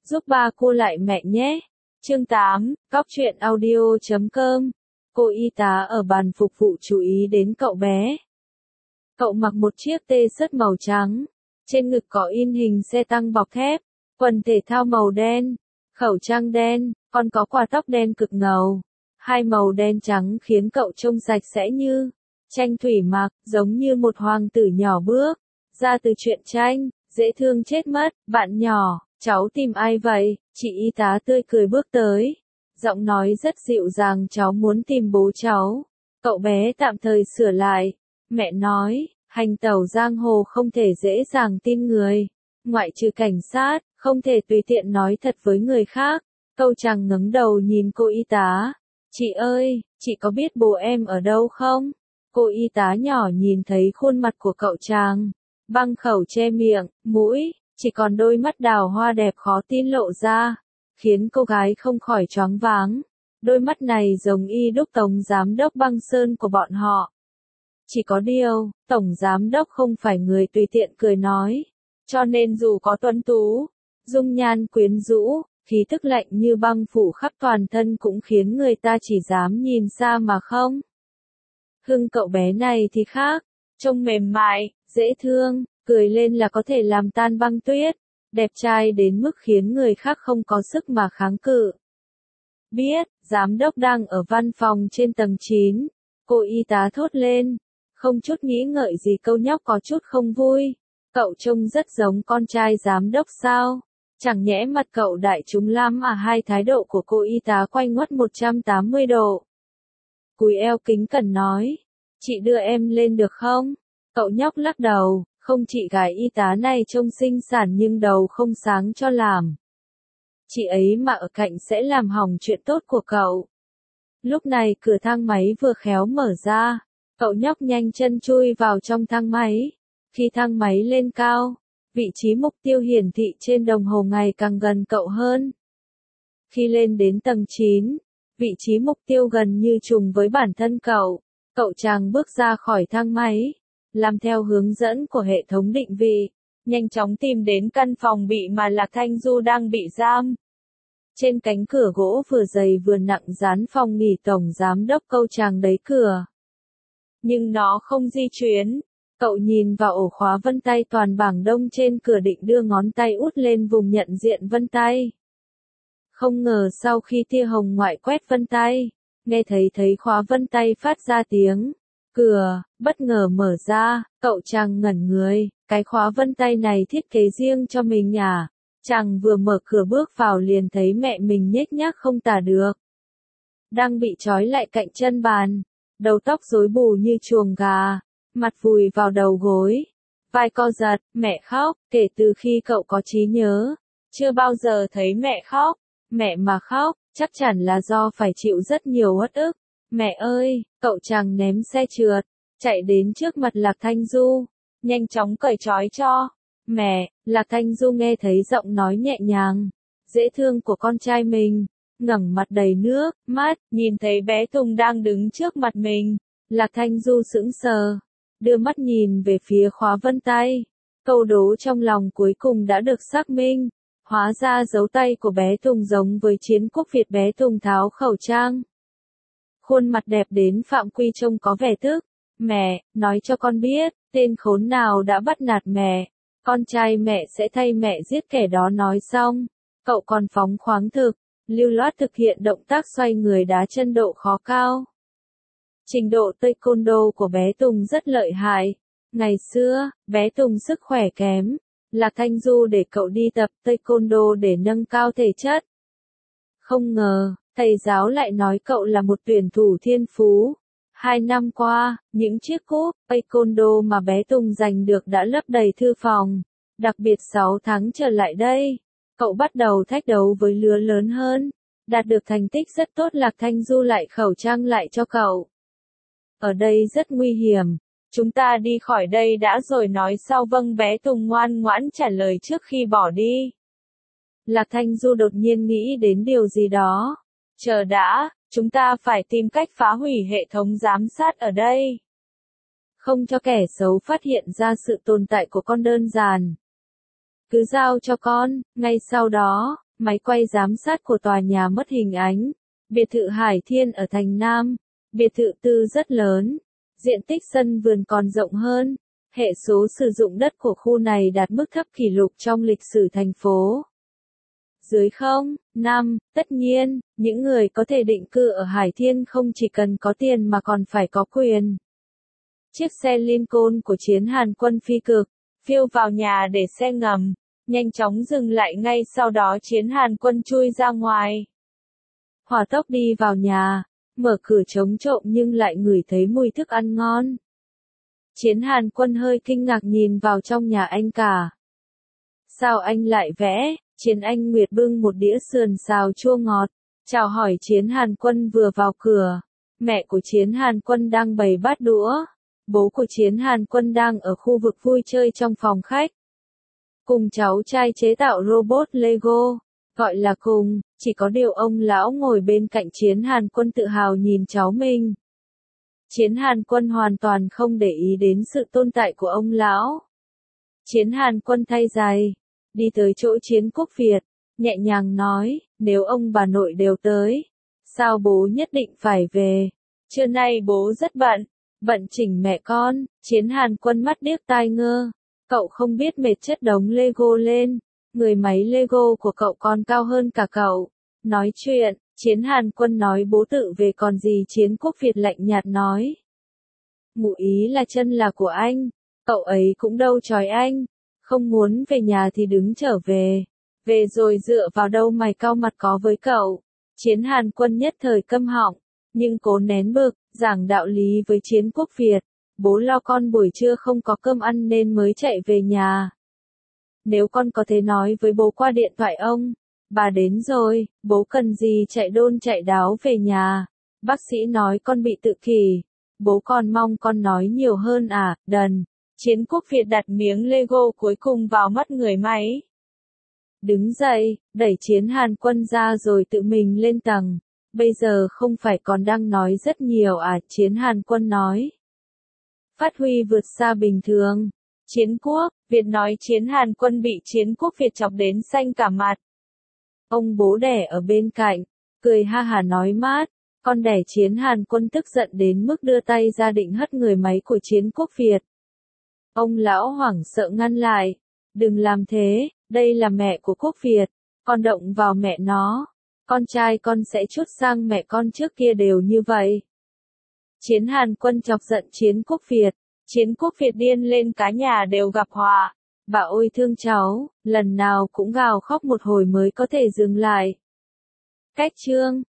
giúp ba cô lại mẹ nhé. Chương 8, Cóc truyện audio.com. Cô y tá ở bàn phục vụ chú ý đến cậu bé. Cậu mặc một chiếc tee-shirt màu trắng, trên ngực có in hình xe tăng bọc thép, quần thể thao màu đen, khẩu trang đen, còn có quả tóc đen cực ngầu. Hai màu đen trắng khiến cậu trông sạch sẽ như tranh thủy mặc, giống như một hoàng tử nhỏ bước ra từ truyện tranh. Dễ thương chết mất. Bạn nhỏ, cháu tìm ai vậy? Chị y tá tươi cười bước tới, giọng nói rất dịu dàng. Cháu muốn tìm bố cháu. Cậu bé tạm thời sửa lại. Mẹ nói, hành tẩu giang hồ không thể dễ dàng tin người, ngoại trừ cảnh sát, không thể tùy tiện nói thật với người khác. Câu chàng ngẩng đầu nhìn cô y tá. Chị ơi, chị có biết bố em ở đâu không? Cô y tá nhỏ nhìn thấy khuôn mặt của cậu chàng, băng khẩu che miệng, mũi, chỉ còn đôi mắt đào hoa đẹp khó tin lộ ra, khiến cô gái không khỏi choáng váng. Đôi mắt này giống y đúc tổng giám đốc Băng Sơn của bọn họ. Chỉ có điều, tổng giám đốc không phải người tùy tiện cười nói, cho nên dù có tuấn tú, dung nhan quyến rũ, khí tức lạnh như băng phủ khắp toàn thân cũng khiến người ta chỉ dám nhìn xa mà không. Hưng cậu bé này thì khác, trông mềm mại, dễ thương, cười lên là có thể làm tan băng tuyết, đẹp trai đến mức khiến người khác không có sức mà kháng cự. Biết, giám đốc đang ở văn phòng trên tầng 9, cô y tá thốt lên, không chút nghĩ ngợi gì. Câu nhóc có chút không vui. Cậu trông rất giống con trai giám đốc sao? Chẳng nhẽ mặt cậu đại chúng lắm à? Hai thái độ của cô y tá quay ngoắt 180 độ. Cúi eo kính cẩn nói, chị đưa em lên được không? Cậu nhóc lắc đầu, không, chị gái y tá này trông xinh xắn nhưng đầu không sáng cho làm. Chị ấy mà ở cạnh sẽ làm hỏng chuyện tốt của cậu. Lúc này cửa thang máy vừa khéo mở ra, cậu nhóc nhanh chân chui vào trong thang máy. Khi thang máy lên cao, vị trí mục tiêu hiển thị trên đồng hồ ngày càng gần cậu hơn. Khi lên đến tầng 9, vị trí mục tiêu gần như trùng với bản thân cậu. Cậu chàng bước ra khỏi thang máy, làm theo hướng dẫn của hệ thống định vị, nhanh chóng tìm đến căn phòng bị mà Lạc Thanh Du đang bị giam. Trên cánh cửa gỗ vừa dày vừa nặng dán phòng nghỉ tổng giám đốc. Câu chàng đẩy cửa, nhưng nó không di chuyển. Cậu nhìn vào ổ khóa vân tay toàn bảng đông trên cửa định đưa ngón tay út lên vùng nhận diện vân tay. Không ngờ sau khi tia hồng ngoại quét vân tay, nghe thấy khóa vân tay phát ra tiếng cửa, bất ngờ mở ra. Cậu chàng ngẩn người, cái khóa vân tay này thiết kế riêng cho mình à? Chàng vừa mở cửa bước vào liền thấy mẹ mình nhếch nhác không tả được, đang bị trói lại cạnh chân bàn, đầu tóc rối bù như chuồng gà, mặt vùi vào đầu gối, vai co giật. Mẹ khóc. Kể từ khi cậu có trí nhớ, chưa bao giờ thấy mẹ khóc. Mẹ mà khóc, chắc chắn là do phải chịu rất nhiều uất ức. Mẹ ơi! Cậu chàng ném xe trượt, chạy đến trước mặt Lạc Thanh Du, nhanh chóng cởi trói cho. Mẹ! Lạc Thanh Du nghe thấy giọng nói nhẹ nhàng, dễ thương của con trai mình, ngẩng mặt đầy nước mắt, nhìn thấy bé Tùng đang đứng trước mặt mình. Lạc Thanh Du sững sờ, đưa mắt nhìn về phía khóa vân tay. Câu đố trong lòng cuối cùng đã được xác minh. Hóa ra dấu tay của bé Tùng giống với chiến quốc Việt. Bé Tùng tháo khẩu trang, khuôn mặt đẹp đến phạm quy trông có vẻ tức. Mẹ, nói cho con biết, tên khốn nào đã bắt nạt mẹ, con trai mẹ sẽ thay mẹ giết kẻ đó. Nói xong, cậu còn phóng khoáng thực, lưu loát thực hiện động tác xoay người đá chân độ khó cao. Trình độ taekwondo của bé Tùng rất lợi hại. Ngày xưa, bé Tùng sức khỏe kém, Lạc Thanh Du để cậu đi tập taekwondo để nâng cao thể chất. Không ngờ, thầy giáo lại nói cậu là một tuyển thủ thiên phú. 2 năm qua, những chiếc cúp taekwondo mà bé Tùng giành được đã lấp đầy thư phòng. Đặc biệt 6 tháng trở lại đây, cậu bắt đầu thách đấu với lứa lớn hơn, đạt được thành tích rất tốt. Lạc Thanh Du lại khẩu trang lại cho cậu. Ở đây rất nguy hiểm, chúng ta đi khỏi đây đã rồi nói sau. Vâng. Bé Tùng ngoan ngoãn trả lời trước khi bỏ đi. Lạc Thanh Du đột nhiên nghĩ đến điều gì đó. Chờ đã, chúng ta phải tìm cách phá hủy hệ thống giám sát ở đây, không cho kẻ xấu phát hiện ra sự tồn tại của con đơn giản. Cứ giao cho con. Ngay sau đó, Máy quay giám sát của tòa nhà mất hình ánh. Biệt thự Hải Thiên ở thành Nam. Biệt thự tư rất lớn. Diện tích sân vườn còn rộng hơn. Hệ số sử dụng đất của khu này đạt mức thấp kỷ lục trong lịch sử thành phố. Dưới 5, tất nhiên, những người có thể định cư ở Hải Thiên không chỉ cần có tiền mà còn phải có quyền. Chiếc xe Lincoln của chiến Hàn quân phi cực, phiêu vào nhà để xe ngầm, nhanh chóng dừng lại ngay sau đó chiến Hàn quân chui ra ngoài. Hỏa tốc đi vào nhà, mở cửa chống trộm nhưng lại ngửi thấy mùi thức ăn ngon. Chiến Hàn quân hơi kinh ngạc nhìn vào trong nhà anh cả. Sao anh lại vẽ? Chiến Anh Nguyệt bưng một đĩa sườn xào chua ngọt, chào hỏi Chiến Hàn quân vừa vào cửa. Mẹ của Chiến Hàn quân đang bày bát đũa. Bố của Chiến Hàn quân đang ở khu vực vui chơi trong phòng khách. Cùng cháu trai chế tạo robot Lego. Gọi là cùng, chỉ có điều ông lão ngồi bên cạnh Chiến Hàn quân tự hào nhìn cháu mình. Chiến Hàn quân hoàn toàn không để ý đến sự tồn tại của ông lão. Chiến Hàn quân thay giày, đi tới chỗ Chiến Quốc Việt, nhẹ nhàng nói, nếu ông bà nội đều tới, sao bố nhất định phải về? Trưa nay bố rất bận chỉnh mẹ con. Chiến Hàn quân mắt điếc tai ngơ. Cậu không biết mệt chất đống Lego lên. Người máy Lego của cậu còn cao hơn cả cậu. Nói chuyện, Chiến Hàn quân nói bố tự về còn gì. Chiến Quốc Việt lạnh nhạt nói. Ngụ ý là chân là của anh. Cậu ấy cũng đâu trói anh. Không muốn về nhà thì đứng trở về. Về rồi dựa vào đâu mày cau mặt có với cậu. Chiến Hàn quân nhất thời câm họng. Nhưng cố nén bực, giảng đạo lý với Chiến Quốc Việt. Bố lo con buổi trưa không có cơm ăn nên mới chạy về nhà. Nếu con có thể nói với bố qua điện thoại ông, bà đến rồi, bố cần gì chạy đôn chạy đáo về nhà. Bác sĩ nói con bị tự kỷ. Bố còn mong con nói nhiều hơn à, đần. Chiến Quốc Việt đặt miếng Lego cuối cùng vào mắt người máy. Đứng dậy, đẩy Chiến Hàn quân ra rồi tự mình lên tầng. Bây giờ không phải còn đang nói rất nhiều à, Chiến Hàn quân nói. Phát huy vượt xa bình thường. Chiến Quốc Việt nói Chiến Hàn quân bị Chiến Quốc Việt chọc đến xanh cả mặt. Ông bố đẻ ở bên cạnh, cười ha hả nói mát. Con đẻ Chiến Hàn quân tức giận đến mức đưa tay ra định hất người máy của Chiến Quốc Việt. Ông lão hoảng sợ ngăn lại. Đừng làm thế, đây là mẹ của Quốc Việt. Con động vào mẹ nó. Con trai con sẽ trút sang mẹ con trước kia đều như vậy. Chiến Hàn quân chọc giận Chiến Quốc Việt. Chiến Quốc Việt điên lên cả nhà đều gặp họa. Bà ôi thương cháu, lần nào cũng gào khóc một hồi mới có thể dừng lại. Cách chương